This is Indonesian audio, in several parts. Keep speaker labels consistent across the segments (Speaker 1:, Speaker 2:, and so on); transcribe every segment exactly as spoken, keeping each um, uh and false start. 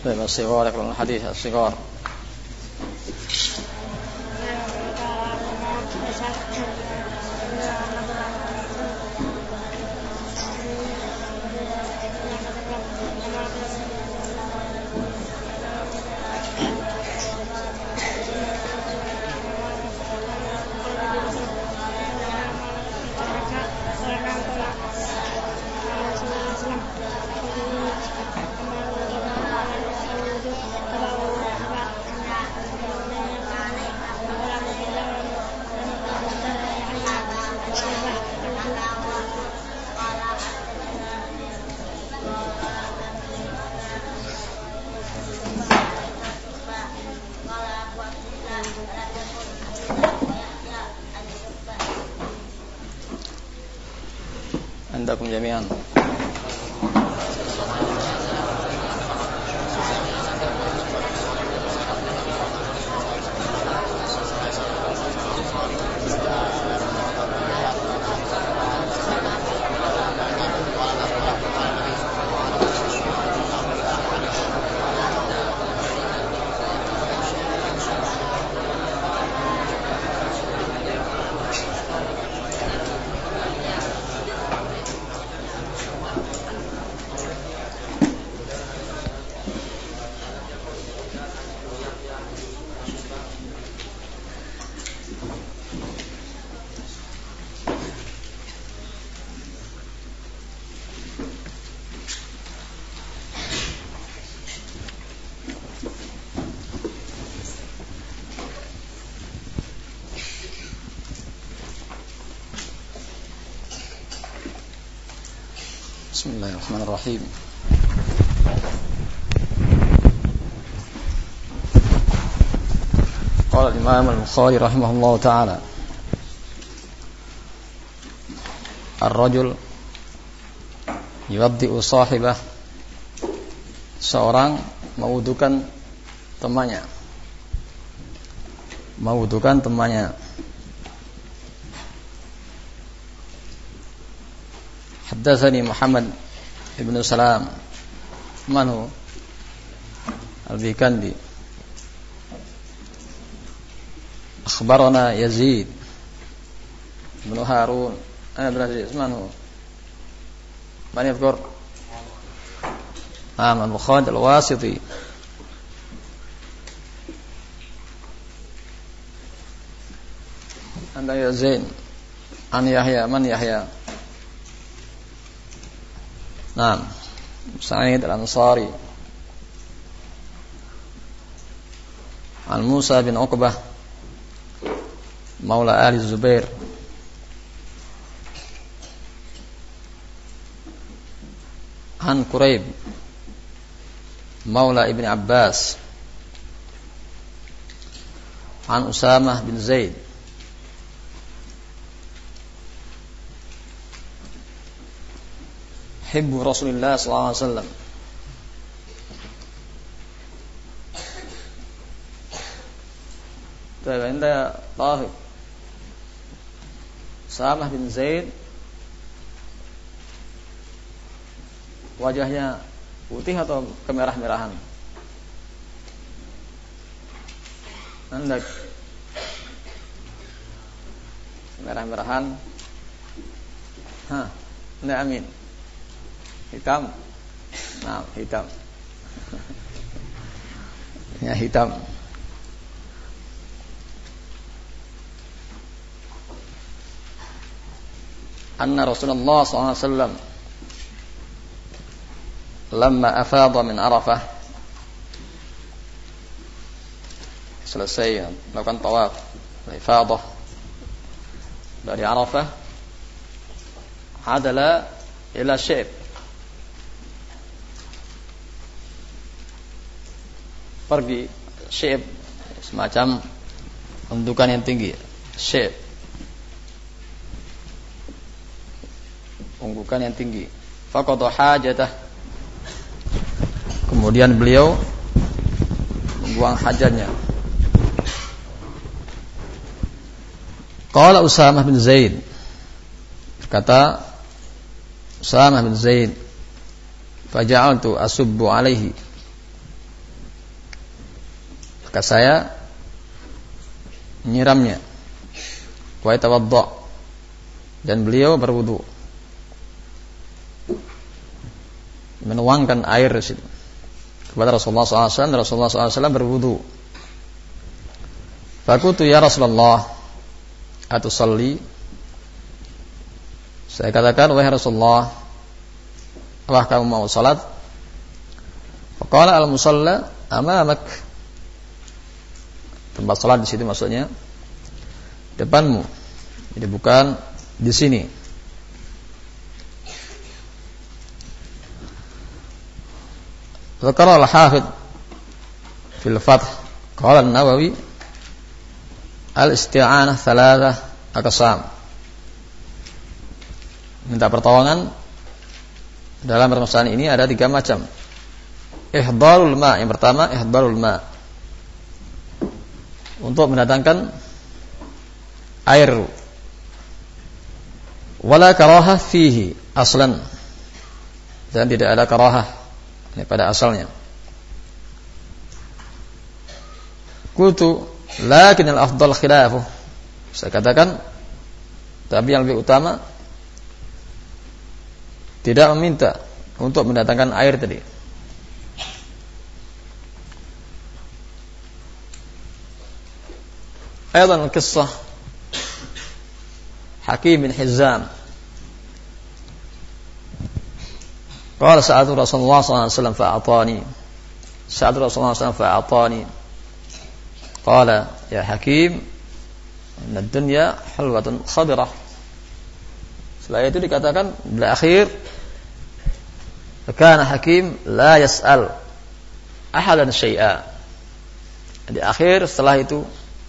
Speaker 1: طيب الصغار يقرأون الحديث الصغار. عندكم جميعا. بسم الله الرحمن الرحيم. قال الإمام البخاري رحمه الله تعالى: الرجل يودع صاحبه, seorang mewudukan temannya, mewudukan temannya. حدثني محمد بن سلام من هو البيكندي أخبرنا يزيد بن هارون أنا بن عزيز من هو من يذكر نعم البخاري الواسطي عند يزيد عن يحيى من يحيى نعم سعيد الأنصاري عن موسى بن عقبة مولى آل الزبير عن قريب مولى ابن عباس عن أسامة بن زيد حب رسول الله صلى الله عليه وسلم. طيب عند طاهر Usamah bin Zaid wajahnya putih atau kemerah-merahan? Anda merah-merahan? Hah, Anda amin. Hitam. Nah, hitam. Ya, hitam. Anna Rasulullah sallallahu alaihi wasallam lamma afadha min Arafah, selesai melakukan tawaf ifadah dari Arafah, adala ila Syib, pergi Syib, semacam undukan yang tinggi, Syib, unggukan yang tinggi. Faqada hajatah, kemudian beliau membuang hajatnya. Qala Usamah bin Zaid, berkata Usamah bin Zaid, faja'altu asubbu alaihi, Maka saya menyiramnya. Wa yatawadda, dan beliau berwudu, menuangkan air di situ kepada Rasulullah sallallahu alaihi wasallam. Rasulullah sallallahu alaihi wasallam berwudu. Fakultu ya Rasulullah atusalli, saya katakan wahai Rasulullah, apakah kamu mau salat? Faqala al-musalla amamak, tempat salat di situ maksudnya depanmu, jadi bukan di sini. Zakara al-Hafidh fil Fath, qala an-Nawawi al-isti'anah thalathah aqsam, minta pertolongan dalam permasalahan ini ada tiga macam. Ihdarul ma, yang pertama ihdarul ma, untuk mendatangkan air. Wala karahah fihi aslan, dan tidak ada karahah ini pada asalnya. Qultu lakin al-afdal khilafuh, saya katakan tapi yang lebih utama tidak meminta untuk mendatangkan air tadi. Aydan kisah Hakim bin Hizam, qala sa'atu Rasulullah sallallahu alaihi wasallam fa'atani, sa'atu Rasulullah sallallahu alaihi wasallam fa'atani, qala ya Hakim inna ad-dunya hulwatun khadirah. Setelah itu dikatakan bil akhir, kana Hakim la yas'al ahadan syai'a. Di akhir setelah itu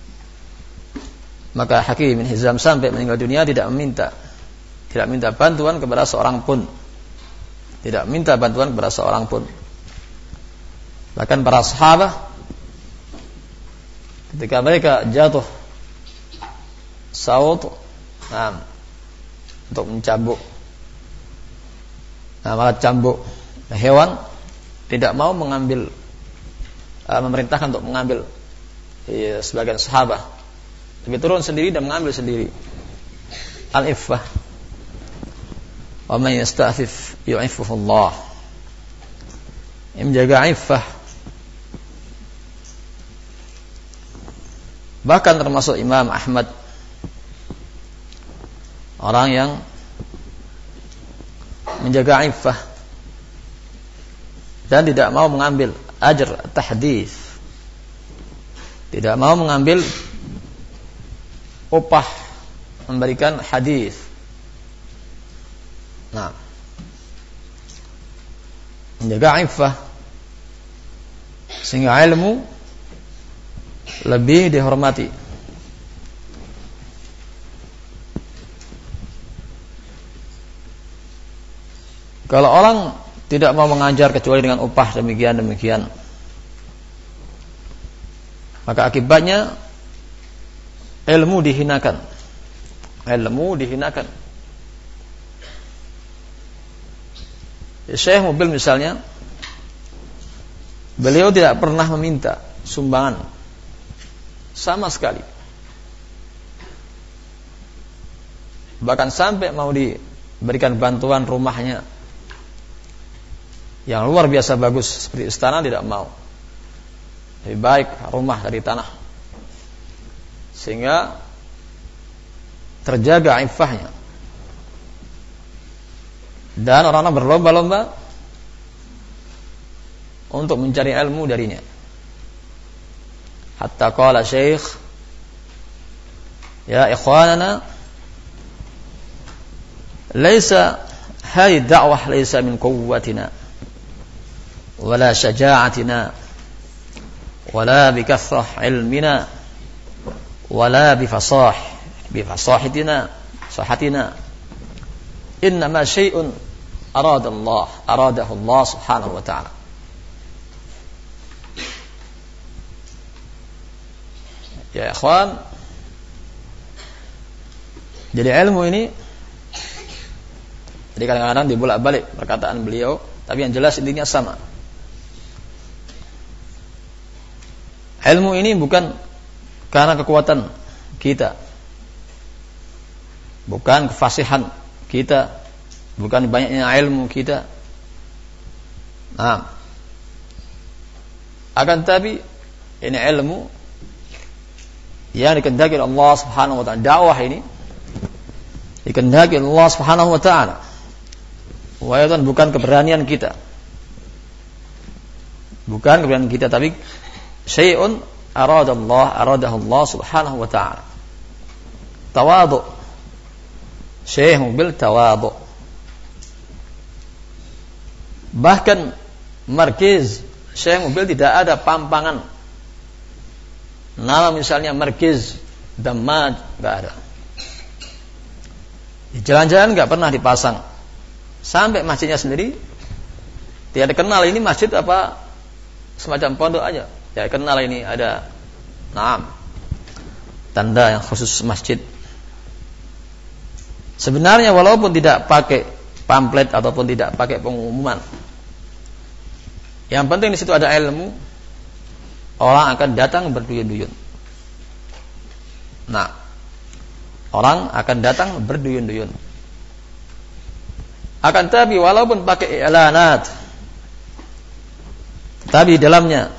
Speaker 1: maka Hakim bin Hizam sampai meninggal dunia tidak meminta, tidak minta bantuan kepada seorang pun, tidak minta bantuan kepada seorang pun. Bahkan para sahabat ketika mereka jatuh saut, nah, untuk mencambuk, nah, malah cambuk hewan, tidak mau mengambil, uh, memerintahkan untuk mengambil, ya, sebagian sahabat, tapi turun sendiri dan mengambil sendiri. Al-iffah, wa man yasta'fif yu'iffuhu Allah, yang menjaga iffah. Bahkan termasuk Imam Ahmad, orang yang menjaga iffah dan tidak mau mengambil ajr tahdits, tidak mau mengambil upah memberikan hadis. Nah, menjaga iffah sehingga ilmu lebih dihormati. Kalau orang tidak mau mengajar kecuali dengan upah demikian demikian, maka akibatnya ilmu dihinakan. Ilmu dihinakan. Syekh Mubil misalnya, beliau tidak pernah meminta sumbangan sama sekali. Bahkan sampai mau diberikan bantuan rumahnya yang luar biasa bagus seperti istana, tidak mau. Lebih baik rumah dari tanah, sehingga terjaga iffahnya. Dan orang-orang berlomba-lomba untuk mencari ilmu darinya. Hatta qala syekh, ya ikhwanana, laisa hadhihi da'wah laisa min quwwatina wala syaja'atina wala bikathrah ilmina wala bifasah bifasahatina sahatina, innama syai'un arada Allah aradahu Allah subhanahu wa ta'ala. Ya ikhwan, jadi ilmu ini, jadi kadang-kadang dibolak-balik perkataan beliau, tapi yang jelas intinya sama. ilmu ini bukan karena kekuatan kita, bukan kefasihan kita, bukan banyaknya ilmu kita. Nah, akan tapi ini ilmu yang dikehendaki oleh Allah Subhanahu wa taala. Dakwah ini dikehendaki oleh Allah Subhanahu wa taala. Walaupun bukan keberanian kita. Bukan keberanian kita, tapi syai'un aradallah aradahu Allah Subhanahu wa taala. Tawadhu. Syekh bil tawadhu. Bahkan markiz Syekh mobil tidak ada pampangan. Nama misalnya markiz Dammaj, enggak ada. Di jalan-jalan enggak pernah dipasang. Sampai masjidnya sendiri tidak kenal ini masjid apa semacam pondok aja. Ya kenal ini ada naam tanda yang khusus masjid. Sebenarnya walaupun tidak pakai pamflet ataupun tidak pakai pengumuman, yang penting di situ ada ilmu, orang akan datang berduyun-duyun. Nah, orang akan datang berduyun-duyun. Akan tapi walaupun pakai i'lanat, tapi dalamnya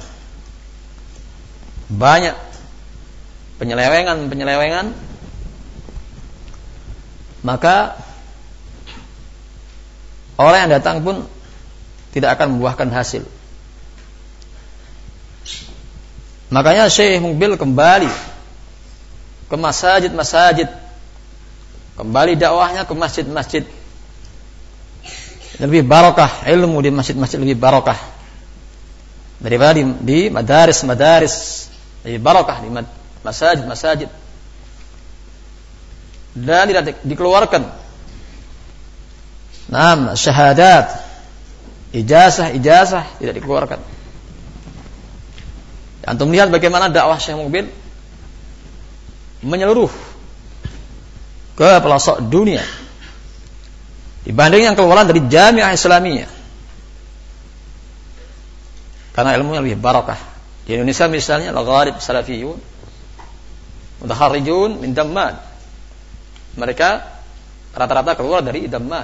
Speaker 1: banyak penyelewengan-penyelewengan, maka orang yang datang pun tidak akan membuahkan hasil. Makanya Syekh Mukbil kembali ke masjid-masjid, kembali dakwahnya ke masjid-masjid. Lebih barokah ilmu di masjid-masjid, lebih barokah daripada di, di madaris-madaris, lebih barokah di masjid-masjid. Dan tidak dikeluarkan nam syahadat, ijazah-ijazah tidak dikeluarkan. Antum lihat bagaimana dakwah Syekh Mukbil menyeluruh ke pelosok dunia dibanding yang keluaran dari Jami'ah Islamiyah, karena ilmunya lebih barakah. Di Indonesia misalnya al-gharib salafiyun mutaharrijun min Dammaj, mereka rata-rata keluar dari Dammaj,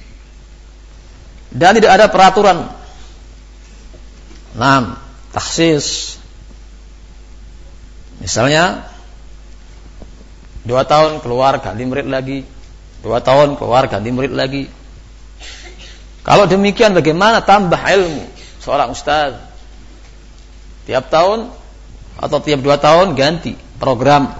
Speaker 1: dan tidak ada peraturan nam takhsis. Misalnya dua tahun keluar ganti murid lagi, dua tahun keluar ganti murid lagi. Kalau demikian bagaimana tambah ilmu seorang ustaz? Tiap tahun atau tiap dua tahun ganti program.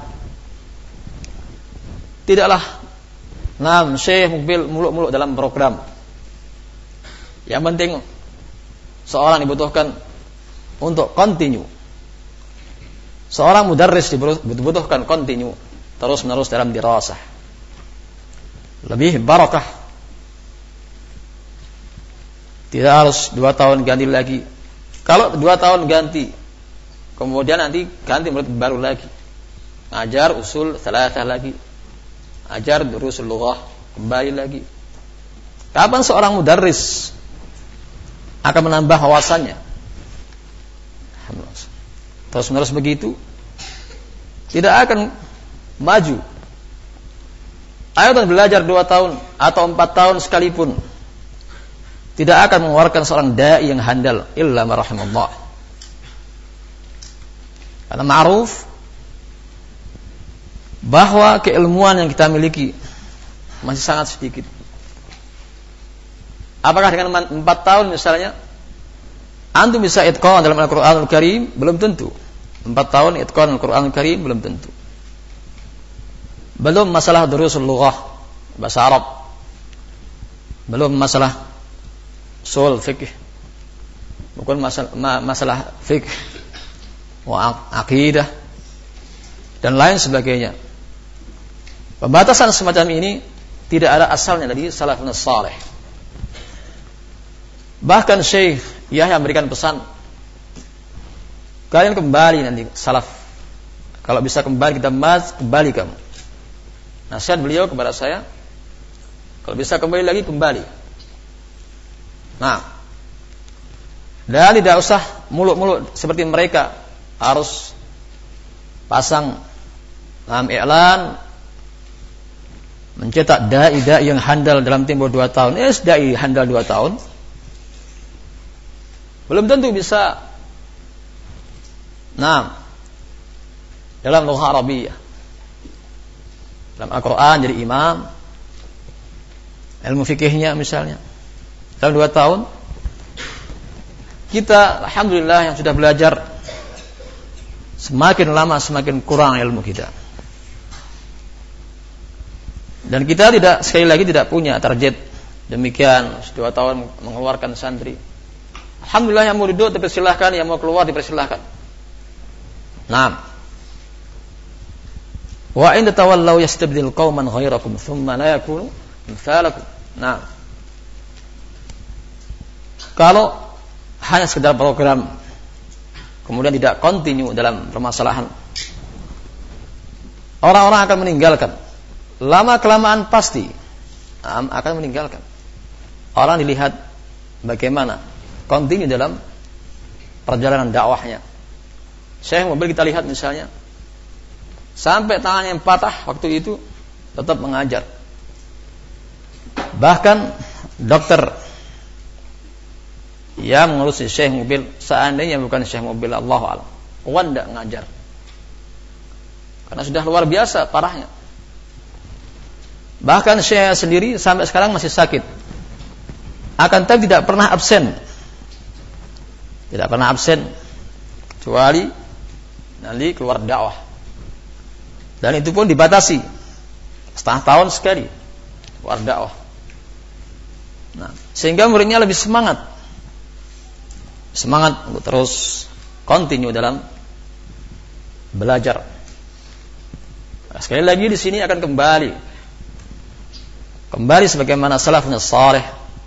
Speaker 1: Tidaklah nam Syekh Mukbil muluk-muluk dalam program. Yang penting seorang dibutuhkan untuk continue. Seorang mudarris dibutuhkan continue, terus menerus dalam dirasah. Lebih barakah. Tidak harus dua tahun ganti lagi. Kalau dua tahun ganti, kemudian nanti ganti murid baru lagi, ajar usul thalathah lagi, ajar durusul lughah, kembali lagi. Kapan seorang mudarris akan menambah wawasannya? Terus menerus begitu tidak akan maju. Ayo belajar dua tahun atau empat tahun sekalipun tidak akan mengeluarkan seorang dai yang handal illa ma rahimallah. Karena ma'ruf bahwa keilmuan yang kita miliki masih sangat sedikit. Apakah dengan empat tahun misalnya antum bisa itqan dalam Al-Qur'anul Karim? Belum tentu. Empat tahun itqan Al-Qur'anul Karim belum tentu. Belum masalah durusul lughah, bahasa Arab. Belum masalah usul fikih. Bukan masalah masalah fikih wa aqidah dan lain sebagainya. Pembatasan semacam ini tidak ada asalnya dari salafun salih. Bahkan Syekh Yahya memberikan pesan, kalian kembali nanti salaf. Kalau bisa kembali kita mas, kembali kamu. Nasihat beliau kepada saya, kalau bisa kembali lagi kembali. Nah, dan tidak usah muluk-muluk seperti mereka harus pasang dalam iklan mencetak dai-dai yang handal dalam tempo dua tahun. Yes, dai handal dua tahun. Belum tentu bisa. Nah, dalam lughah Arabiyah, dalam Al-Quran jadi imam, ilmu fikihnya misalnya, dalam dua tahun. Kita, alhamdulillah, yang sudah belajar, semakin lama semakin kurang ilmu kita. Dan kita tidak, sekali lagi tidak punya target demikian dua tahun mengeluarkan santri. Alhamdulillah, yang mau duduk dipersilahkan, yang mau keluar dipersilahkan. Nah, wa in tatawallaw yastabdil qauman ghairakum thumma la yakunu amsalakum. Nah, kalau hanya sekedar program kemudian tidak kontinu dalam permasalahan, orang-orang akan meninggalkan. Lama kelamaan pasti akan meninggalkan. Orang dilihat bagaimana kontinu dalam perjalanan dakwahnya. Syekh mobil kita lihat misalnya, sampai tangannya yang patah waktu itu tetap mengajar. Bahkan dokter yang mengurusi Syekh mobil, seandainya bukan Syekh mobil, Allahu a'lam, tidak mengajar. Karena sudah luar biasa parahnya. Bahkan Syekh sendiri sampai sekarang masih sakit. Akan tetapi tidak pernah absen. Tidak pernah absen kecuali nanti keluar dakwah. Dan itu pun dibatasi setengah tahun sekali keluar dakwah. Nah, sehingga muridnya lebih semangat, semangat untuk terus continue dalam belajar. Nah, sekali lagi di sini akan kembali, kembali sebagaimana salafun salih,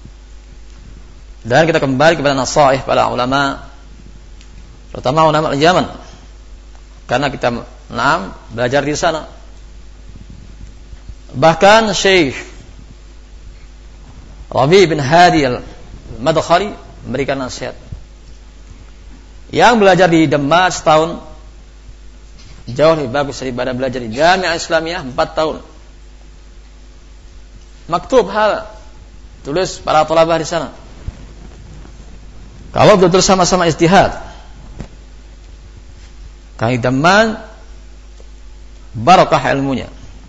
Speaker 1: dan kita kembali kepada nasaih para ulama, terutama ulama Yaman. Karena kita enam belajar di sana. Bahkan Syekh Rabi' bin Hadi al-Madkhali memberikan nasihat. Yang belajar di Demak setahun jauh lebih bagus daripada belajar di Jami'ah Islamiyah empat tahun. Maktub hal tulis para thalabah di sana. Kalau betul sama-sama ijtihad, kaidaman barakah ilmunya.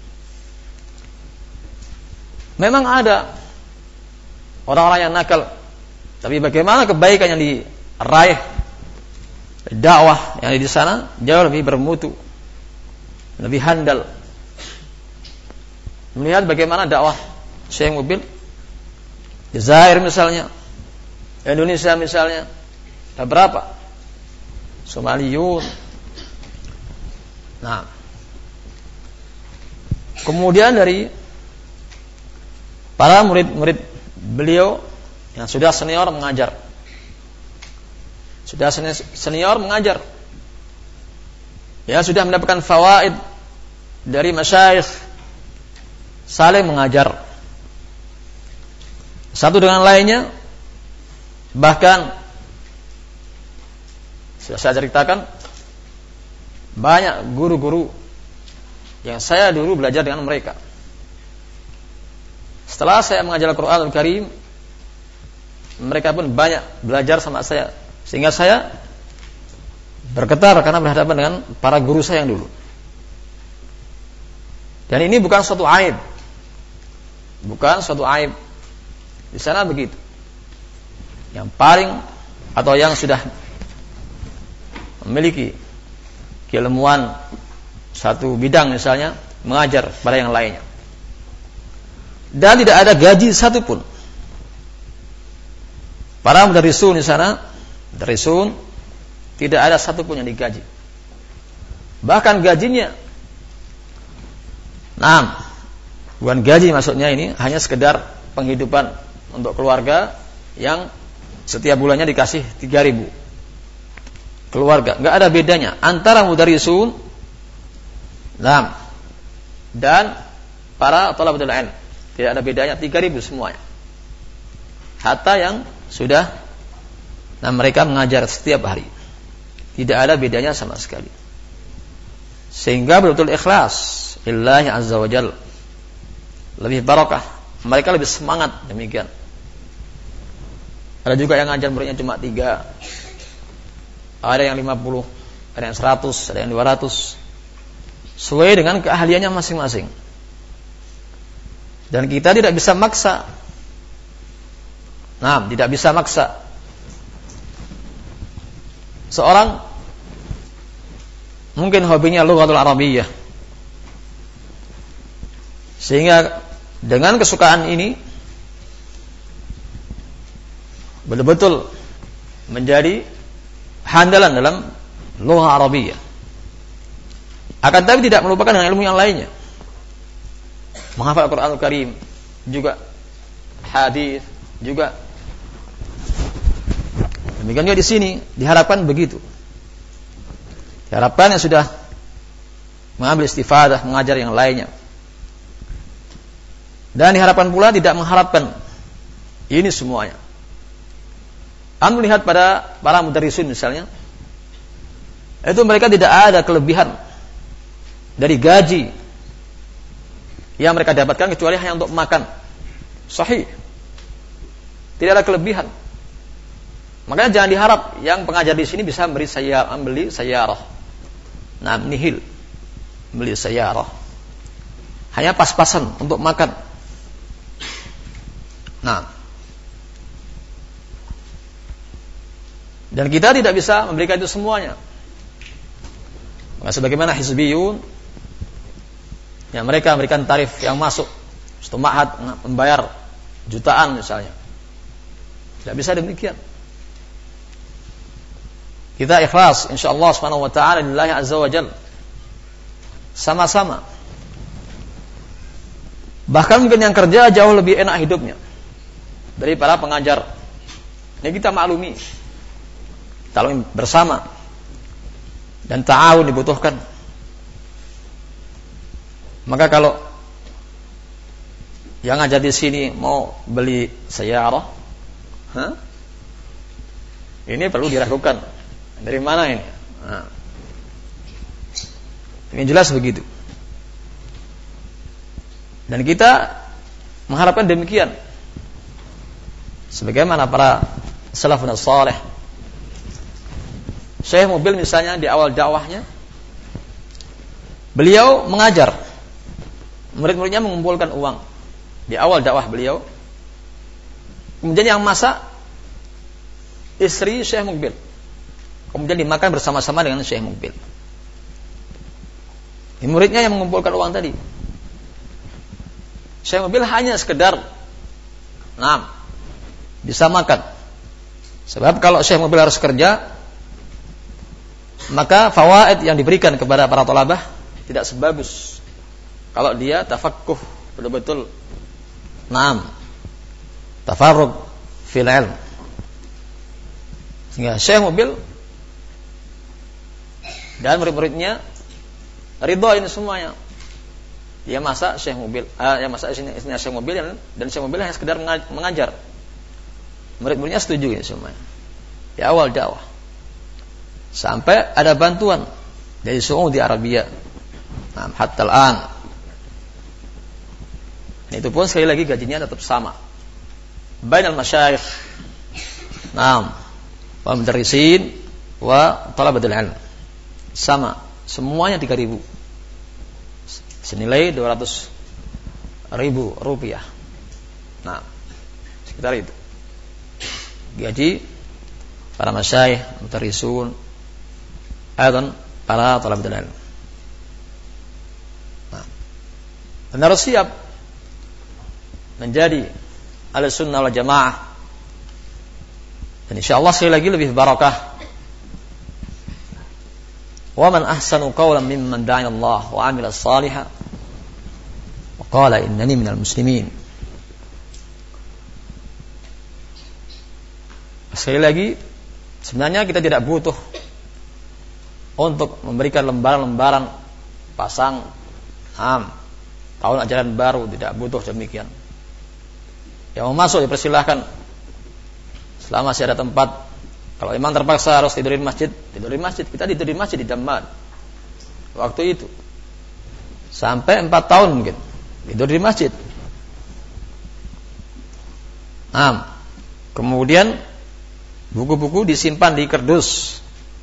Speaker 1: Memang ada orang-orang yang nakal, tapi bagaimana kebaikan yang diraih, dakwah yang di sana jauh lebih bermutu, lebih handal. Melihat bagaimana dakwah Syekh mobil Jazair misalnya, Indonesia misalnya, ada berapa? Somaliyun. Nah, kemudian dari para murid-murid beliau yang sudah senior mengajar, sudah senior mengajar, ya sudah mendapatkan fawaid dari masyayikh, saling mengajar satu dengan lainnya. Bahkan sudah saya ceritakan, banyak guru-guru yang saya dulu belajar dengan mereka. Setelah saya mengajar Al-Quranul Karim, mereka pun banyak belajar sama saya, sehingga saya bergetar karena berhadapan dengan para guru saya yang dulu. Dan ini bukan suatu aib, bukan suatu aib. Di sana begitu. Yang paling atau yang sudah memiliki keilmuan satu bidang misalnya, mengajar pada yang lainnya. Dan tidak ada gaji satupun. Para mudarrisun di sana, mudarrisun, tidak ada satupun yang digaji. Bahkan gajinya, nah, bukan gaji maksudnya ini, hanya sekedar penghidupan untuk keluarga yang setiap bulannya dikasih tiga ribu. Keluarga, enggak ada bedanya antara mudarrisun nah, dan para thalabatul ilm. Tidak ada bedanya, tiga ribu semuanya. Hatta yang sudah, nah mereka mengajar setiap hari. Tidak ada bedanya sama sekali. Sehingga betul-betul ikhlas lillahi azza wa jalla. Lebih barakah. Mereka lebih semangat demikian. Ada juga yang ngajar muridnya cuma tiga. Ada yang lima puluh, ada yang seratus, ada yang dua ratus. Sesuai dengan keahliannya masing-masing. Dan kita tidak bisa maksa. Nah, tidak bisa maksa. Seorang mungkin hobinya lughatul arabiyyah, sehingga dengan kesukaan ini betul-betul menjadi handalan dalam lugha arabiyyah. Akan tapi tidak melupakan dengan ilmu yang lainnya. Menghafal Al-Qur'anul Karim, juga hadis, juga demikian juga di sini diharapkan begitu. Diharapkan yang sudah mengambil istifadah, mengajar yang lainnya. Dan diharapkan pula tidak mengharapkan ini semuanya. Anda melihat pada para mudarrisun misalnya, itu mereka tidak ada kelebihan dari gaji yang mereka dapatkan kecuali hanya untuk makan. Sahih. Tidak ada kelebihan. Makanya jangan diharap yang pengajar di sini bisa memberi saya membeli sayyarah. Nah, nihil. Beli sayyarah. Hanya pas-pasan untuk makan. Nah. Dan kita tidak bisa memberikan itu semuanya. Maka sebagaimana hizbiyun, ya mereka memberikan tarif yang masuk satu ma'had membayar jutaan misalnya. Tidak bisa demikian. Kita ikhlas insyaallah subhanahu wa ta'ala lillahi azza wa jalla. Sama-sama. Bahkan mungkin yang kerja jauh lebih enak hidupnya dari para pengajar. Ini kita maklumi. Kalau bersama dan ta'awun dibutuhkan. Maka kalau yang ngajar di sini mau beli sayyarah, huh? Ini perlu diragukan. Dari mana ini? Nah. Ini jelas begitu. Dan kita mengharapkan demikian. Sebagaimana para salafun salih. Syekh Mubil misalnya di awal dakwahnya, beliau mengajar. Murid-muridnya mengumpulkan uang di awal dakwah beliau. Kemudian yang masak istri Syekh Mubil. Kemudian dimakan bersama-sama dengan Syekh Mubil. Ini muridnya yang mengumpulkan uang tadi. Syekh Mubil hanya sekedar nah, bisa makan. Sebab kalau Syekh Mubil harus kerja, maka fawaid yang diberikan kepada para thalabah tidak sebagus kalau dia tafaqquh, betul-betul naam tafarruq fil ilm. Sehingga Syekh Mubil dan murid-muridnya ridha ini semuanya. Dia masak Syekh Mubil, uh, yang masak isinya, isinya Syekh Mubil dan, dan Syekh Mubil hanya sekedar mengajar. Murid-muridnya setuju ini semuanya. Di awal dakwah. Sampai ada bantuan dari Saudi Arabia. Nah, hatta al-an. Itu pun sekali lagi gajinya tetap sama. Bainal masyayikh. Naam. Wa mudarrisin wa talabatul ilm. Sama, semuanya tiga ribu. Senilai dua ratus ribu rupiah. Nah, sekitar itu. Gaji para masyayikh, mudarrisun, dan para talabatul ilm. Nah, dan harus siap menjadi ahlussunnah wal jamaah. Dan insyaallah sekali lagi lebih barakah. Wa man ahsanu qawlan mimman da'a Allah wa 'amila shalihan wa qala innani minal muslimin. Sekali lagi, sebenarnya kita tidak butuh untuk memberikan lembaran-lembaran pasang am tahun ajaran baru, tidak butuh demikian. Yang mau masuk dipersilahkan selama masih ada tempat Kalau imam terpaksa harus tidur di masjid, tidur di masjid. Kita tidur di masjid di Dammam. Waktu itu sampai empat tahun mungkin tidur di masjid. Nah, kemudian buku-buku disimpan di kardus.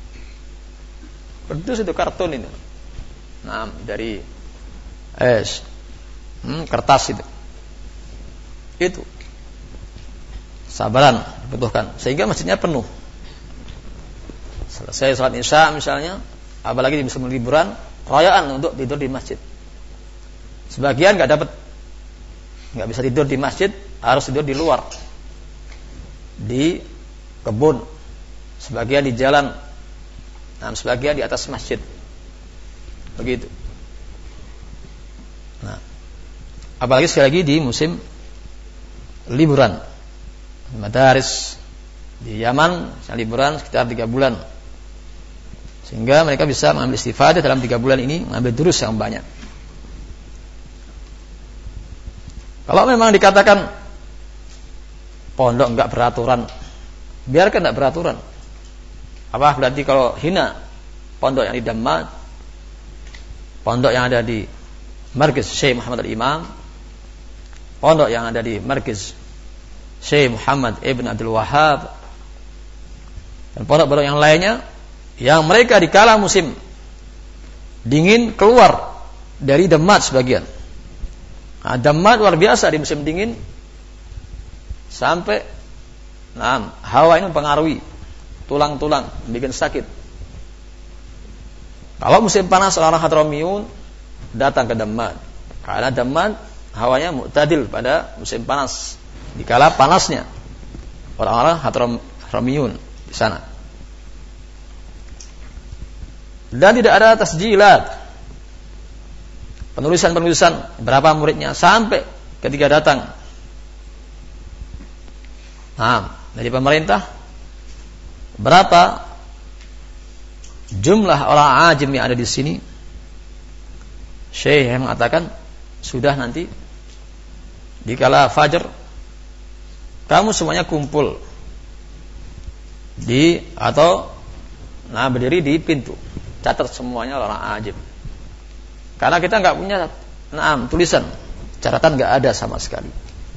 Speaker 1: Kardus itu kartun itu. Nah, dari es hmm, kertas itu. Itu sabaran dibutuhkan sehingga masjidnya penuh. Selesai salat Isya misalnya, apalagi di musim liburan, rayaan untuk tidur di masjid. Sebagian enggak dapat, enggak bisa tidur di masjid, harus tidur di luar, di kebun, sebagian di jalan, dan sebagian di atas masjid. Begitu. Nah, apalagi sekali lagi di musim liburan, madaris di Yaman, liburan sekitar tiga bulan, sehingga mereka bisa mengambil istifadah dalam tiga bulan ini, mengambil durus yang banyak. Kalau memang dikatakan pondok enggak beraturan, biarkan enggak beraturan. Apa berarti kalau hina pondok yang di Dammam, pondok yang ada di Markiz Syekh Muhammad Al-Imam, pondok yang ada di Markiz Syekh Muhammad Ibn Abdul Wahhab, dan pondok-pondok yang lainnya yang mereka di kala musim dingin keluar dari Dammam sebagian. Nah, Dammam luar biasa di musim dingin sampai nah, hawa ini mempengaruhi tulang-tulang, bikin sakit. Kalau musim panas orang Hadramiyun datang ke Dammam, karena Dammam hawanya mu'tadil pada musim panas, di kala panasnya orang-orang Hadramiyun di sana. Dan tidak ada tasjilat, penulisan-penulisan berapa muridnya sampai ketika datang nah, dari pemerintah berapa jumlah orang ajam yang ada di sini. Syekh yang mengatakan sudah nanti di kala fajar kamu semuanya kumpul di atau nah berdiri di pintu, catat semuanya orang ajam. Karena kita enggak punya nah, tulisan, catatan enggak ada sama sekali.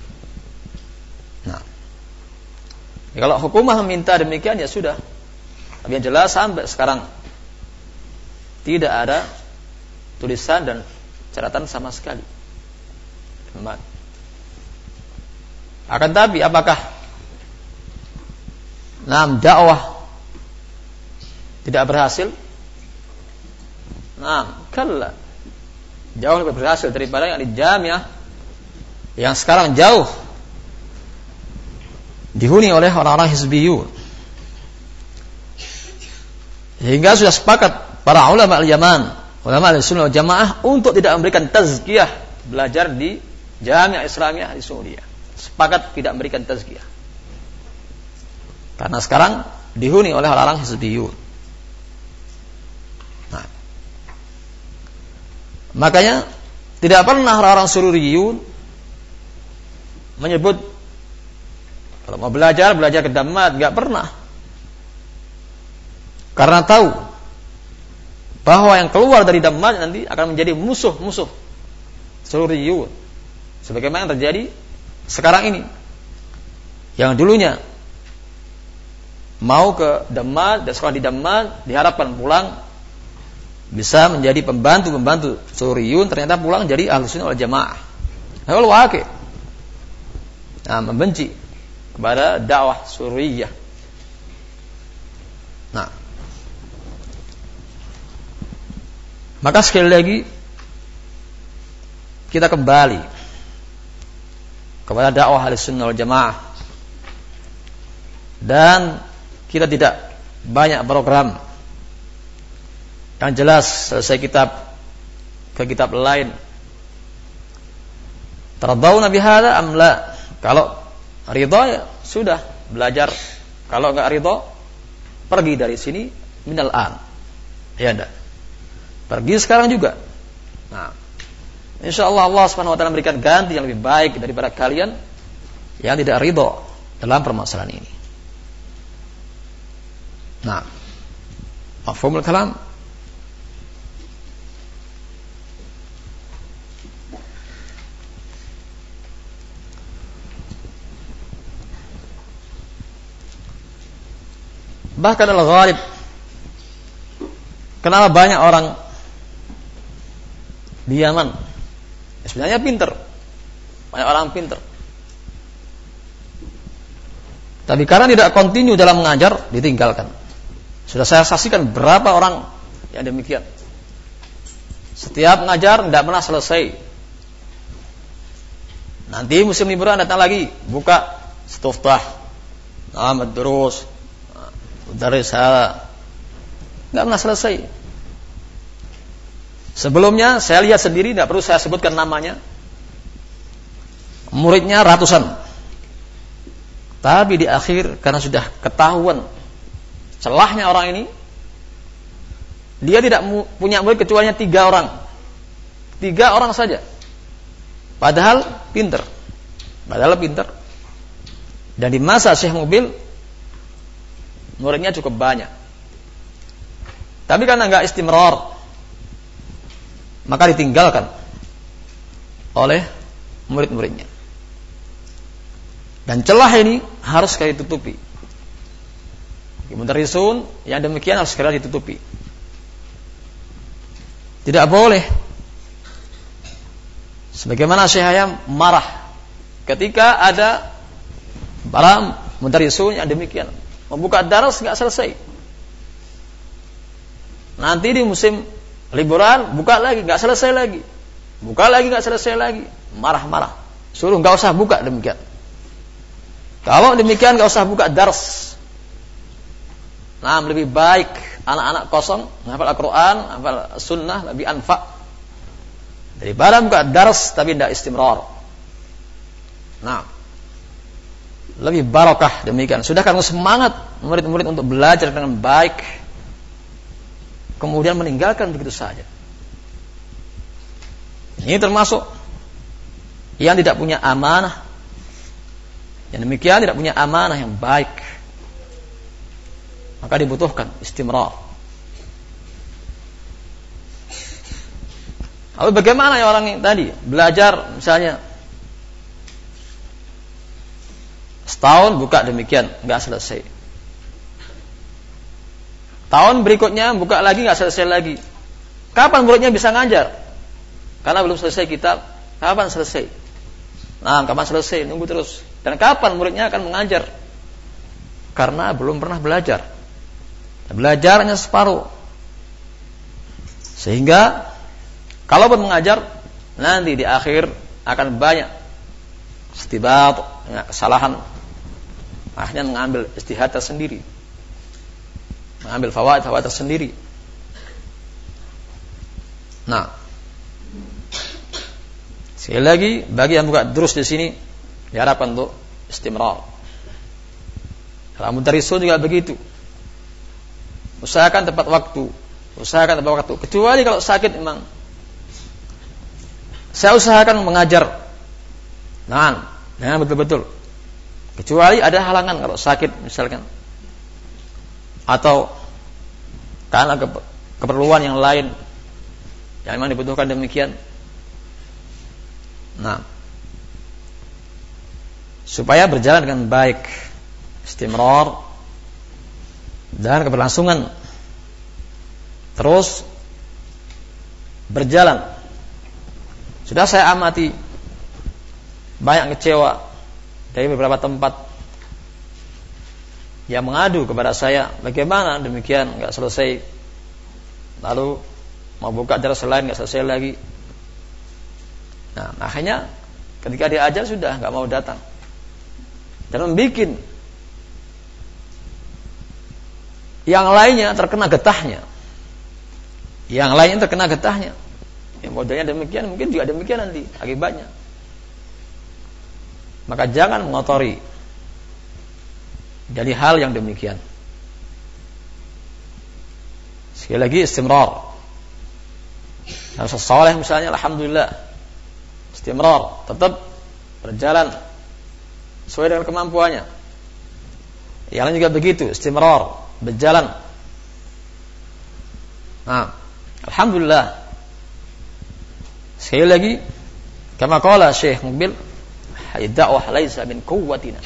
Speaker 1: Nah, ya kalau hukumah meminta demikian ya sudah. Tapi yang jelas sampai sekarang tidak ada tulisan dan catatan sama sekali. Akan tapi apakah nam dakwah tidak berhasil? Nah, kalla, jauh lebih berhasil daripada yang di Jamiah yang sekarang jauh dihuni oleh orang-orang hizbiyun. Sehingga sudah sepakat para ulama al-Yaman, ulama al-Sunnah wal Jamaah untuk tidak memberikan tazkiyah belajar di Jamiah Islamiyah di Saudi. Sepakat tidak memberikan tazkiyah. Karena sekarang dihuni oleh orang-orang hizbiyun. Nah, makanya tidak pernah orang-orang sururiyun menyebut kalau mau belajar, belajar ke Dammam, enggak pernah. Karena tahu bahwa yang keluar dari Dammam nanti akan menjadi musuh-musuh sururiyun. Sebagaimana yang terjadi sekarang ini. Yang dulunya mau ke Dammam dan sekolah di Dammam, diharapkan pulang bisa menjadi pembantu-pembantu sururiyun, ternyata pulang jadi Ahlussunnah wal Jamaah. Nah, kalau wakil nah, membenci kepada dakwah sururiyah. Nah, maka sekali lagi kita kembali kepada dakwah Ahlussunnah wal Jamaah, dan kita tidak banyak program. Yang jelas selesai kitab ke kitab lain. Tardawna bihadza am la? Kalau ridha ya sudah belajar. Kalau enggak ridha, pergi dari sini minal an. Ya enggak. Pergi sekarang juga. Nah, insyaallah Allah Subhanahu wa taala memberikan ganti yang lebih baik daripada kalian yang tidak ridha dalam permasalahan ini. Nah, mafhumul kalam. Bahkan al-ghalib, kenapa banyak orang di Yaman ya, sebenarnya pinter, banyak orang pinter, tapi karena tidak kontinu dalam mengajar, ditinggalkan. Sudah saya saksikan berapa orang yang demikian. Setiap mengajar tidak pernah selesai. Nanti musim liburan datang lagi, buka istiftah, Ahmad Durus, dari saya nggak pernah selesai. Sebelumnya saya lihat sendiri, tidak perlu saya sebutkan namanya, muridnya ratusan, tapi di akhir karena sudah ketahuan celahnya orang ini, dia tidak punya murid kecuali tiga orang, tiga orang saja, padahal pinter, padahal pinter, dan di masa Syekh Mubil muridnya cukup banyak. Tapi karena enggak istimrar, maka ditinggalkan oleh murid-muridnya. Dan celah ini harus sekali ditutupi. Mudarrisun yang demikian harus segera ditutupi. Tidak boleh sebagaimana Syekh Hayam marah ketika ada para mudarrisun yang demikian, membuka daras enggak selesai. Nanti di musim liburan buka lagi, enggak selesai lagi. Buka lagi enggak selesai lagi. Marah-marah. Suruh enggak usah buka demikian. Kalau demikian enggak usah buka daras. Nah, lebih baik anak-anak kosong menghafal Al-Qur'an, menghafal sunnah, lebih anfa daripada buka daras tapi tidak istimrar. Nah, lebih barokah demikian. Sudah kamu semangat murid-murid untuk belajar dengan baik, kemudian meninggalkan begitu saja. Ini termasuk yang tidak punya amanah. Yang demikian tidak punya amanah yang baik. Maka dibutuhkan istimrar. Lalu bagaimana ya orang yang tadi belajar misalnya setahun buka demikian, enggak selesai. Tahun berikutnya buka lagi, enggak selesai lagi. Kapan muridnya bisa ngajar? Karena belum selesai kitab. Kapan selesai? Nah, kapan selesai? Nunggu terus. Dan kapan muridnya akan mengajar? Karena belum pernah belajar. Belajarnya separuh. Sehingga kalaupun mengajar, nanti di akhir akan banyak istibat, kesalahan. Akhirnya mengambil istihad tersendiri, mengambil fawaid-fawaid tersendiri. Nah, sekali lagi bagi yang buka durus di sini diharapkan untuk istimrar. Kalau mudarrisun juga begitu. Usahakan tepat waktu, usahakan tepat waktu. Kecuali kalau sakit memang. Saya usahakan mengajar. Nah, dengan betul-betul. Kecuali ada halangan kalau sakit misalkan, atau karena keperluan yang lain yang memang dibutuhkan demikian. Nah, supaya berjalan dengan baik, istimrar dan keberlangsungan terus berjalan. Sudah saya amati banyak kecewa dari beberapa tempat yang mengadu kepada saya, bagaimana demikian enggak selesai, lalu mau buka daras lain enggak selesai lagi. Nah, akhirnya ketika diajar sudah enggak mau datang dan membikin yang lainnya terkena getahnya, yang lainnya terkena getahnya. Yang modelnya demikian, mungkin juga demikian nanti akibatnya. Maka jangan mengotori dari hal yang demikian. Sekali lagi istimrar. Harus saleh misalnya, alhamdulillah, istimrar, tetap berjalan sesuai dengan kemampuannya. Yang lain juga begitu, istimrar, berjalan. Nah, alhamdulillah. Sekali lagi, kama qala Syekh Mubil, ad-da'wah laisa min quwwatina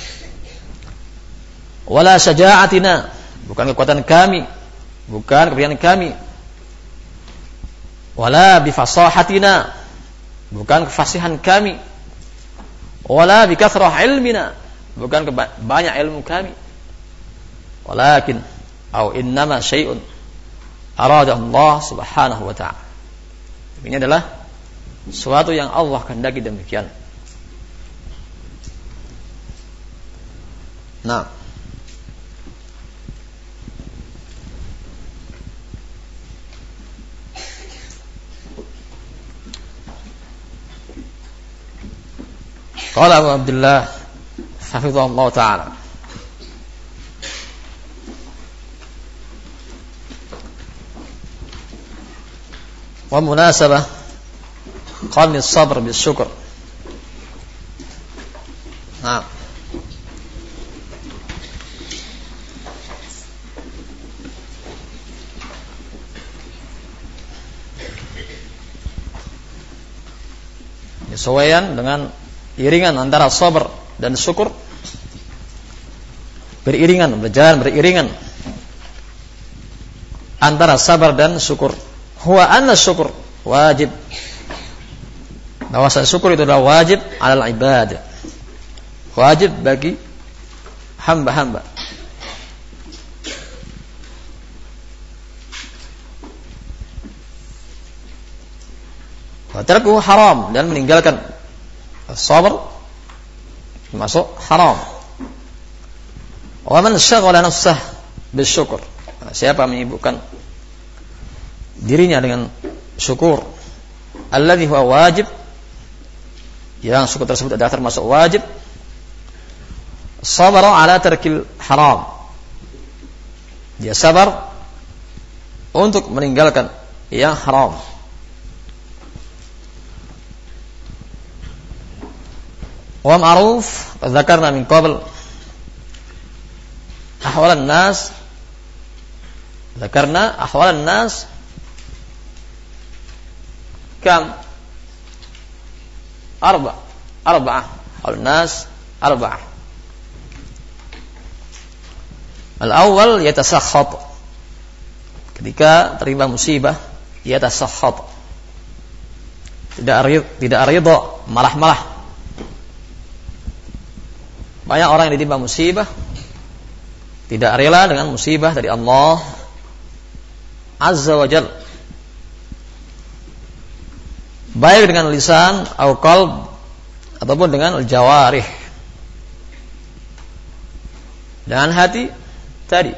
Speaker 1: wala syaja'atina, bukan kekuatan kami, bukan keberanian kami, wala bi fasahatina, bukan kefasihan kami, wala bi kathrah ilmina, bukan banyak ilmu kami, walakin au innama syai'un arada Allah subhanahu wa ta'ala. Ini adalah sesuatu yang Allah kehendaki demikian. Nah, qala Abu Abdullah hafizahullah ta'ala, wa munasabah qarni as-sabr bis-syukr. Nah, sesuaian dengan iringan antara sabar dan syukur, beriringan, berjalan beriringan antara sabar dan syukur. Huwa anna syukur wajib, bahwa syukur itu adalah wajib alal ibad, wajib bagi hamba-hamba. Wa tarkuhu haram, dan meninggalkan sabar termasuk haram. Wa man syaghala nafsah bisyukur, siapa menyibukkan dirinya dengan syukur, alladhi huwa wajib, yang syukur tersebut adalah termasuk wajib, sabara ala tarkil haram, dia sabar untuk meninggalkan yang haram. Wa ma'ruf, dzakarna min qabl ahwal an-nas, dzakarna ahwal an-nas kam arba arba'ah, ahwal an-nas arba'ah. Al-awwal yatasakhat, ketika terima musibah yatasakhat, tidak ridha, tidak ridha, malah-malah. Banyak orang yang ditimpa musibah tidak rela dengan musibah dari Allah Azza wa Jalla, baik dengan lisan atau qalb ataupun dengan jawarih, dengan hati tadi.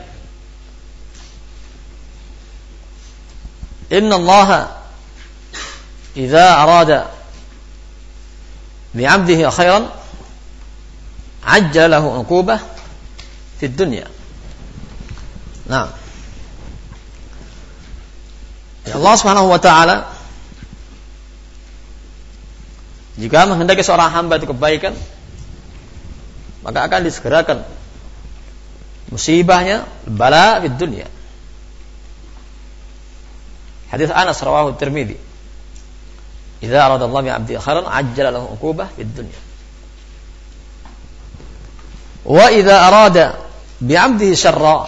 Speaker 1: Inna Allah idza arada bi'abdihi khairan ajjalahu uqubah fid dunya. Nah, Allah Subhanahu wa taala jika menghendaki seorang hamba itu kebaikan, maka akan disegerakan musibahnya, bala fid dunya. Hadis Anas rawahu Tirmidzi, idza arada Allah bi 'abdihi khairan ajjala lahu uqubah fid dunya. Wa idza arada bi 'abdihi syarra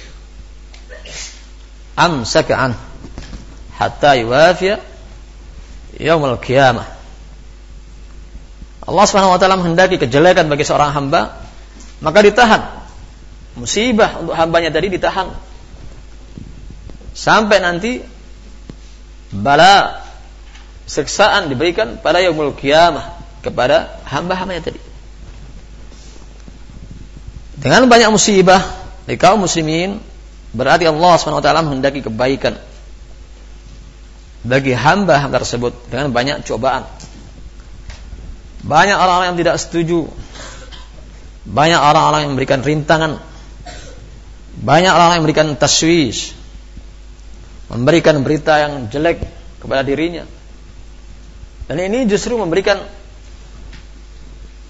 Speaker 1: amsaka an hatta yuwafiya yaumul qiyamah. Allah Subhanahu wa taala menghendaki kejelekan bagi seorang hamba, maka ditahan musibah untuk hambanya tadi, ditahan sampai nanti bala siksaan diberikan pada yaumul qiyamah kepada hamba-hambanya tadi. Dengan banyak musibah di kaum muslimin, berarti Allah subhanahu wa taala menghendaki kebaikan bagi hamba-hamba tersebut dengan banyak cobaan. Banyak orang-orang yang tidak setuju, banyak orang-orang yang memberikan rintangan, banyak orang yang memberikan taswish, memberikan berita yang jelek kepada dirinya. Dan ini justru memberikan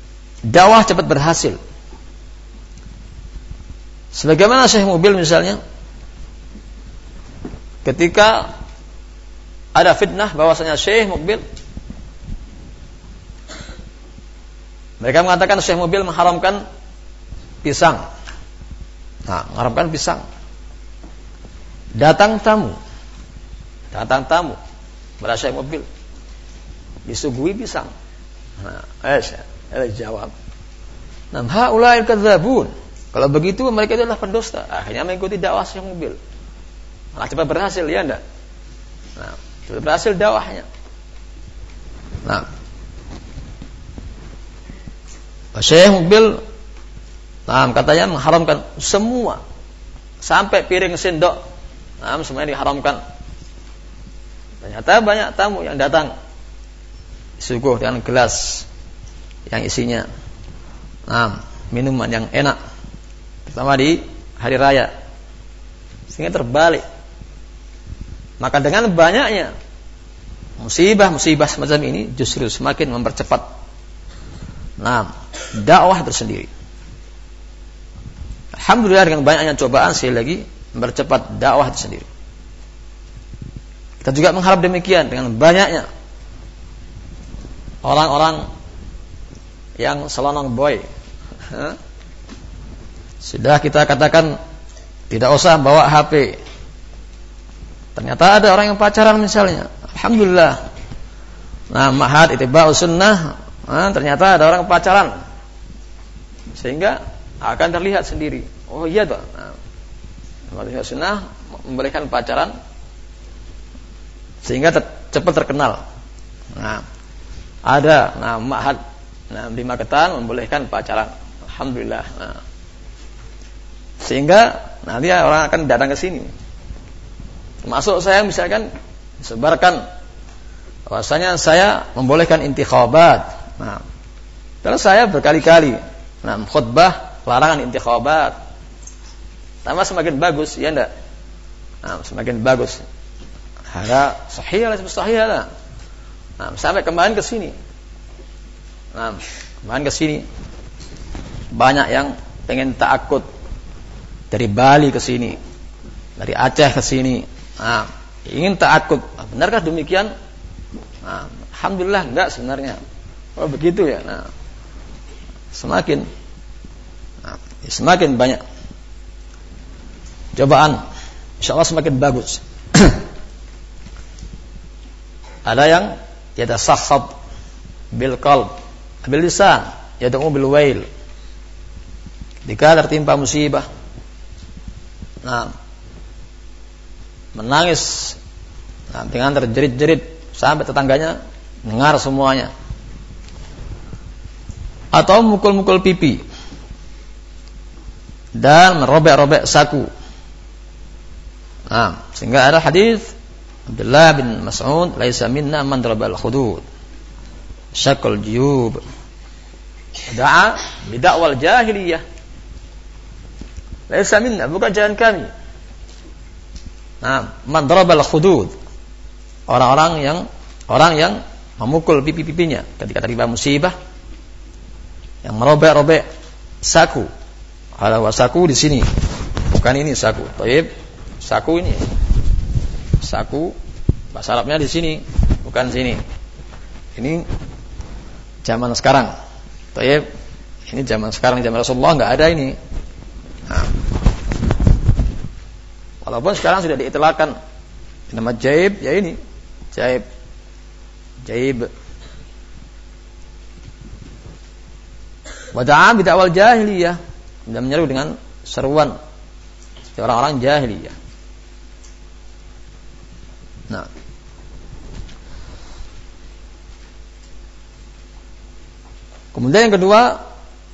Speaker 1: dakwah cepat berhasil. Sebagaimana Syekh Mubil misalnya ketika ada fitnah bahwasanya Syekh Muqbil, mereka mengatakan Syekh Muqbil mengharamkan pisang. Nah, mengharamkan pisang. Datang tamu, datang tamu kepada Syekh Muqbil, disuguhi pisang. Nah, eh, saya jawab, "Nam haula'il kadzabun." Kalau begitu mereka itu adalah pendusta. Akhirnya mengikuti dakwah Syekh Muqbil. Malah cepat berhasil, ya enggak? Nah, cepat berhasil dakwahnya. Nah, Syekh Muqbil, nah, katanya mengharamkan semua, sampai piring sendok, nah, semuanya diharamkan. Ternyata banyak tamu yang datang, disuguh dengan gelas yang isinya, nah, minuman yang enak, terutama di hari raya, sehingga terbalik. Maka dengan banyaknya musibah-musibah semacam ini justru semakin mempercepat, nah, dakwah tersendiri. Alhamdulillah dengan banyaknya cobaan sekali lagi mempercepat dakwah tersendiri. Kita juga mengharap demikian dengan banyaknya orang-orang yang selonong boy. Sudah kita katakan tidak usah bawa H P. Ternyata ada orang yang pacaran misalnya. Alhamdulillah. Nah, ma'had ittiba'us sunnah, nah, ternyata ada orang pacaran. Sehingga akan terlihat sendiri. Oh iya toh. Nah, ma'had sunnah membolehkan pacaran sehingga ter- cepat terkenal. Nah, ada nah ma'had nah di Magetan membolehkan pacaran. Alhamdulillah. Nah, sehingga nanti orang akan datang ke sini. Termasuk saya misalkan sebarkan bahwasanya saya membolehkan intikhabat. Nah, terus saya berkali-kali nah khutbah larangan intikhabat. Tambah semakin bagus, ya enggak? Nah, semakin bagus. Hada sahih lah, sahih lah. Nah, sampai kemarin ke sini. Nah, kemarin ke sini banyak yang pengen ta'akud dari Bali ke sini, dari Aceh ke sini. Nah, ingin ta'akud. Benarkah demikian? Nah, alhamdulillah enggak sebenarnya. Oh begitu ya. Nah, semakin nah, semakin banyak cobaan, insyaallah semakin bagus. Ada yang yatasakhab bil qalb, bil lisan, yad'u bil wail. Jika tertimpa musibah, nah, menangis, nah, dengan terjerit-jerit sampai tetangganya dengar semuanya, atau mukul-mukul pipi dan merobek-robek saku. Nah, sehingga ada hadis Abdullah bin Mas'ud, "Laisa minna man darabal khudud, syaqal juyub, da'a bid'awal jahiliyah." Laisa minna, bukan jalan kami. Nah, man darabal khudud, orang-orang yang orang yang memukul pipi-pipinya ketika tertimpa musibah, yang merobek-robek saku. Ada saku di sini, bukan ini saku. Taib, saku ini. Saku bahasa Arabnya di sini, bukan sini. Ini zaman sekarang. Taib, ini zaman sekarang, zaman Rasulullah enggak ada ini. Nah, walaupun sekarang sudah diitlaqkan nama jaib, ya ini jaib, jaib. Wada'a bid'awal jahiliyah, dan menyeru dengan seruan seperti orang-orang jahiliyah. Nah, kemudian yang kedua,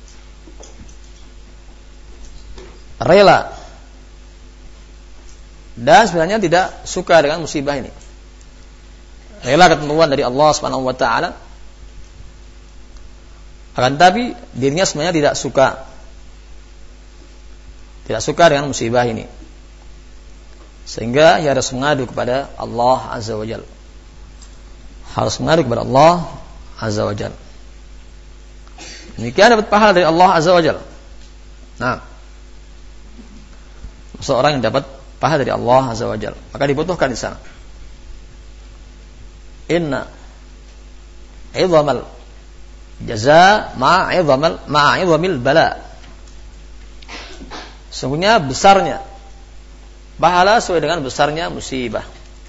Speaker 1: rela dan sebenarnya tidak suka dengan musibah ini. Rela ketentuan dari Allah Subhanahu wa taala, akan tapi dirinya sebenarnya tidak suka. Tidak suka dengan musibah ini. Sehingga ia harus mengadu kepada Allah Azza wa Jalla. Harus mengadu kepada Allah Azza wa Jalla. Demikian dapat pahala dari Allah Azza wa Jalla. Nah, seorang yang dapat pahala dari Allah Azza wa Jalla. Maka dibutuhkan di sana. Inna 'idhamal jaza ma'a 'idhamal ma'a 'idhamil bala. Sungguhnya besarnya pahala sesuai dengan besarnya musibah.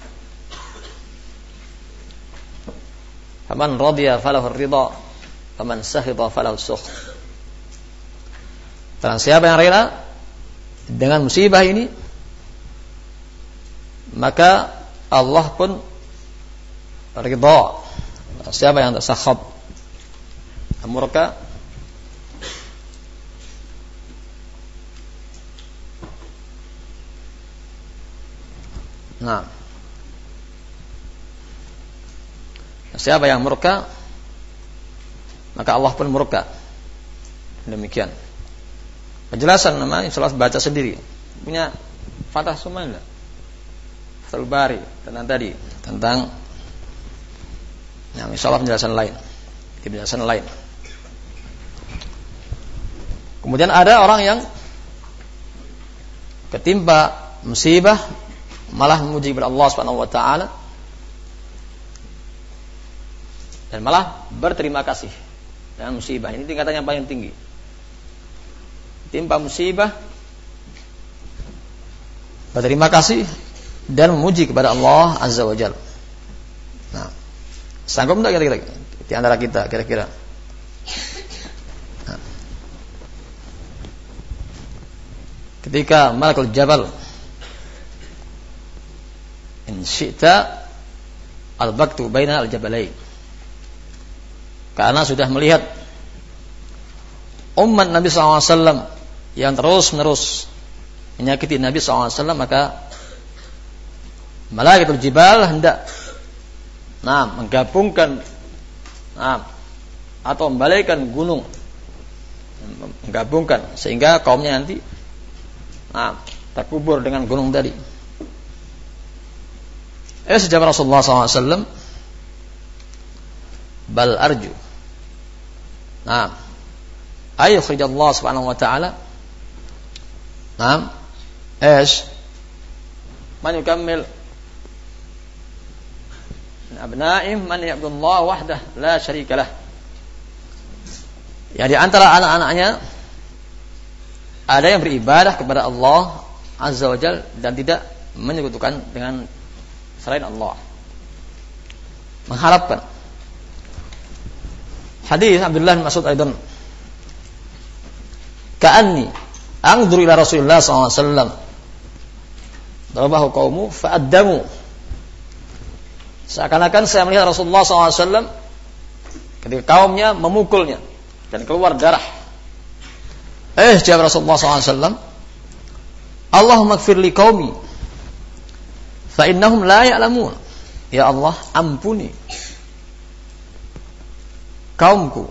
Speaker 1: Faman radiya falahu ridha, faman sakhita falahu sukh. Barang siapa yang rela dengan musibah ini, maka Allah pun ridha. Siapa yang tasakhab, murka, nah, siapa yang murka, maka Allah pun murka. Demikian. Penjelasan namanya insyaallah baca sendiri. Punya Fathah Summa enggak? Fathul Bari tentang tadi, tentang yang insyaallah penjelasan lain. Penjelasan lain. Kemudian ada orang yang ketimpa musibah malah memuji kepada Allah Subhanahu wa taala dan malah berterima kasih dengan musibah. Ini tingkatan yang paling tinggi. Timpa musibah, berterima kasih dan memuji kepada Allah Azza wa Jalla. Nah, sanggup enggak kira-kira di antara kita kira-kira? Nah. Ketika Malakul Jabal, in syi'ta al-baktu baina al-jabalain, karena sudah melihat umat Nabi sallallahu alaihi wasallam yang terus-menerus menyakiti Nabi sallallahu alaihi wasallam, maka Malaikatul Jibal hendak nah menggabungkan nah, atau membalaikan gunung, menggabungkan sehingga kaumnya nanti nah, terkubur dengan gunung tadi. Eh sejak Rasulullah sallallahu alaihi wasallam, bal arju nah ayo khiraj Allah subhanahu wa ta'ala nah ايش من يكمل من أبنائهم من يعبد الله وحده لا شريك له. Ya, di antara anak-anaknya ada yang beribadah kepada Allah Azza wa Jalla dan tidak menyekutukan dengan selain Allah. Mengharapkan. Hadis Abdullah bin Mas'ud aidan, ka'anni anzuru ila Rasulillah sallallahu alaihi wasallam darabahu qaumu fa'addamu. Seakan-akan saya melihat Rasulullah sallallahu alaihi wasallam ketika kaumnya memukulnya dan keluar darah. Eh jawab Rasulullah sallallahu alaihi wasallam, Allahumma ighfir li qaumi fa innahum la ya'lamun. Ya Allah, ampuni kaumku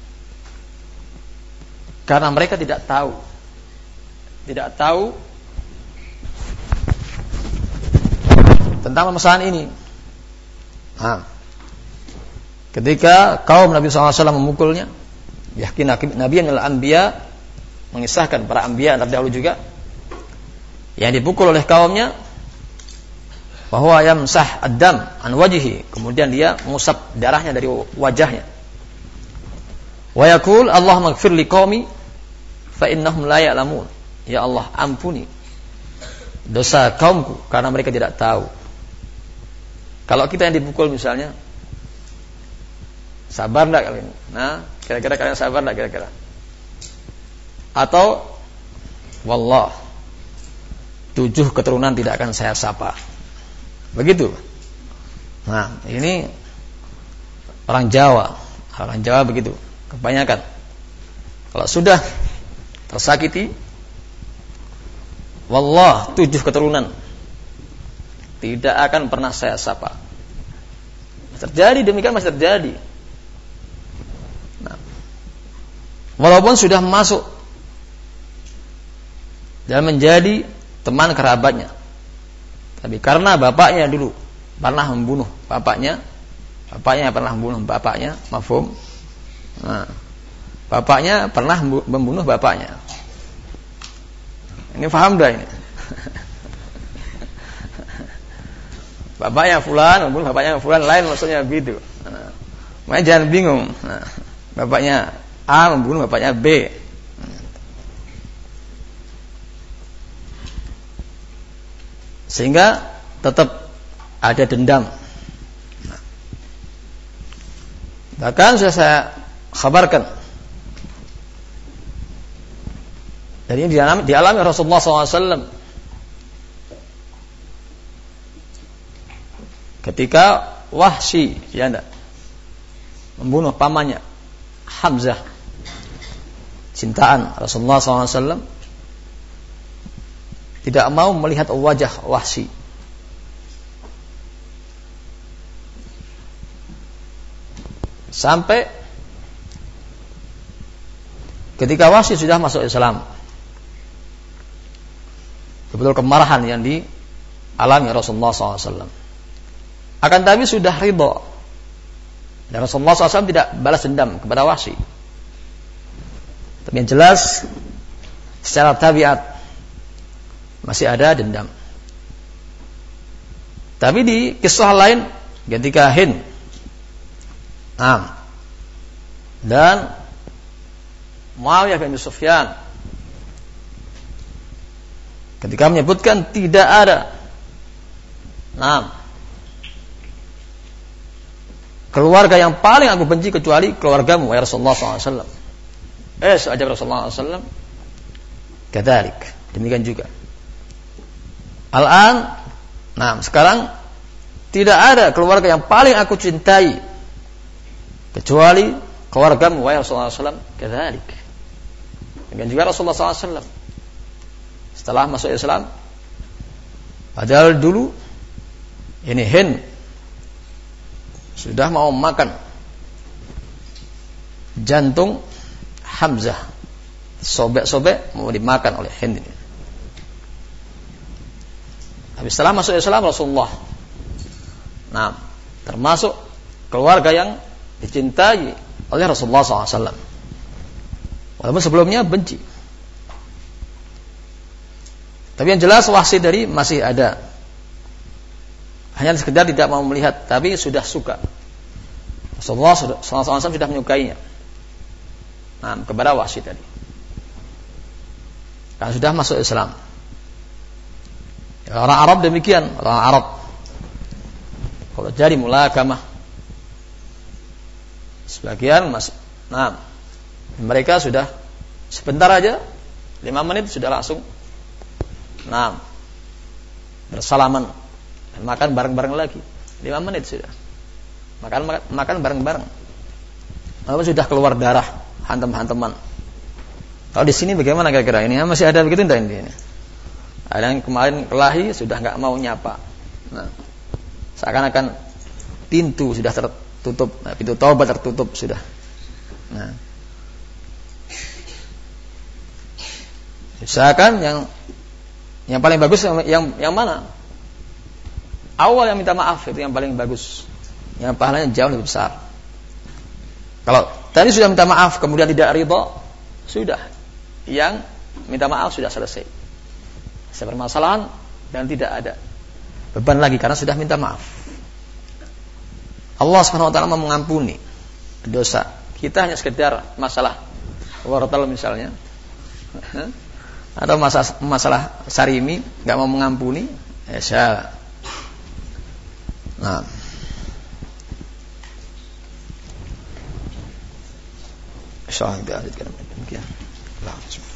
Speaker 1: karena mereka tidak tahu. Tidak tahu tentang permasalahan ini. Nah, ketika kaum Nabi sallallahu alaihi wasallam memukulnya, yakin Nabi adalah anbiya, mengisahkan para anbiya terdahulu juga yang dipukul oleh kaumnya, bahwa yamsah ad-dam an wajhihi, kemudian dia mengusap darahnya dari wajahnya. Wa yaqul Allahumma ighfir li qaumi fa innahum la ya'lamun. Ya Allah, ampuni dosa kaumku karena mereka tidak tahu. Kalau kita yang dipukul misalnya, sabar enggak kalian? Nah, kira-kira kalian sabar enggak kira-kira? Atau wallah, tujuh keturunan tidak akan saya sapa. Begitu. Nah, ini orang Jawa. Orang Jawa begitu kebanyakan. Kalau sudah tersakiti, wallah, tujuh keturunan tidak akan pernah saya sapa. Terjadi demikian, masih terjadi. Nah, walaupun sudah masuk dan menjadi teman kerabatnya, tapi karena bapaknya dulu pernah membunuh bapaknya, bapaknya pernah membunuh bapaknya, mafhum? Nah, bapaknya pernah membunuh bapaknya. Ini paham dah ini? bapaknya fulan membunuh bapaknya fulan lain, maksudnya begitu. Nah, makanya jangan bingung. Nah, bapaknya A membunuh bapaknya B. Sehingga tetap ada dendam. Nah, bahkan sudah saya kabarkan, dan ini dialami, dialami Rasulullah shallallahu alaihi wasallam ketika Wahsy ya enggak, membunuh pamannya Hamzah, cintaan Rasulullah shallallahu alaihi wasallam, tidak mau melihat wajah Wahsy. Sampai ketika Wahsy sudah masuk Islam, betul kemarahan yang dialami Rasulullah shallallahu alaihi wasallam. Akan tapi sudah ridho, dan Rasulullah shallallahu alaihi wasallam tidak balas dendam kepada Wahsy. Tapi yang jelas secara tabiat masih ada dendam. Tapi di kisah lain ketika Hind nah, dan Muawiyah bin Sufyan ketika menyebutkan tidak ada nah, keluarga yang paling aku benci kecuali keluargamu ya Rasulullah shallallahu alaihi wasallam. Eh, seajab Rasulullah shallallahu alaihi wasallam kadzalik, demikian juga. Al-an, nah sekarang tidak ada keluarga yang paling aku cintai kecuali keluargamu wahai Rasulullah shallallahu alaihi wasallam kadzalik. Demikian juga Rasulullah shallallahu alaihi wasallam setelah masuk Islam, padahal dulu ini Hind sudah mau makan jantung Hamzah, sobek-sobek mau dimakan oleh Hind ini. Habis setelah masuk Islam Rasulullah, nah termasuk keluarga yang dicintai oleh Rasulullah shallallahu alaihi wasallam, walaupun sebelumnya benci. Tapi yang jelas Wahsy dari masih ada, hanya sekedar tidak mau melihat, tapi sudah suka. Rasulullah shallallahu alaihi wasallam sudah menyukainya, nah kepada Wahsy tadi, karena sudah masuk Islam. Orang Arab demikian, orang Arab kalau jadi mulakamah, sebagian mas, nah mereka sudah sebentar aja, lima menit sudah langsung, nah bersalaman dan makan bareng-bareng lagi, lima menit sudah makan makan bareng-bareng, lalu sudah keluar darah, hantem-hanteman. Kalau di sini bagaimana kira-kira ini? Masih ada begitu enggak ini? Ada yang kemarin kelahi sudah nggak mau nyapa. Nah, seakan-akan pintu sudah tertutup, nah, pintu taubat tertutup sudah. Nah, usahakan yang yang paling bagus yang yang, yang mana? Awal yang minta maaf itu yang paling bagus, yang pahalanya jauh lebih besar. Kalau tadi sudah minta maaf kemudian tidak ridha, sudah yang minta maaf sudah selesai. Saya permasalahan dan tidak ada beban lagi karena sudah minta maaf. Allah subhanahu wa taala mengampuni dosa. Kita hanya sekedar masalah wortel misalnya, atau masalah, masalah sarimi nggak mau mengampuni, ya salah. Nah, insyaallah kita lanjutkan demikian.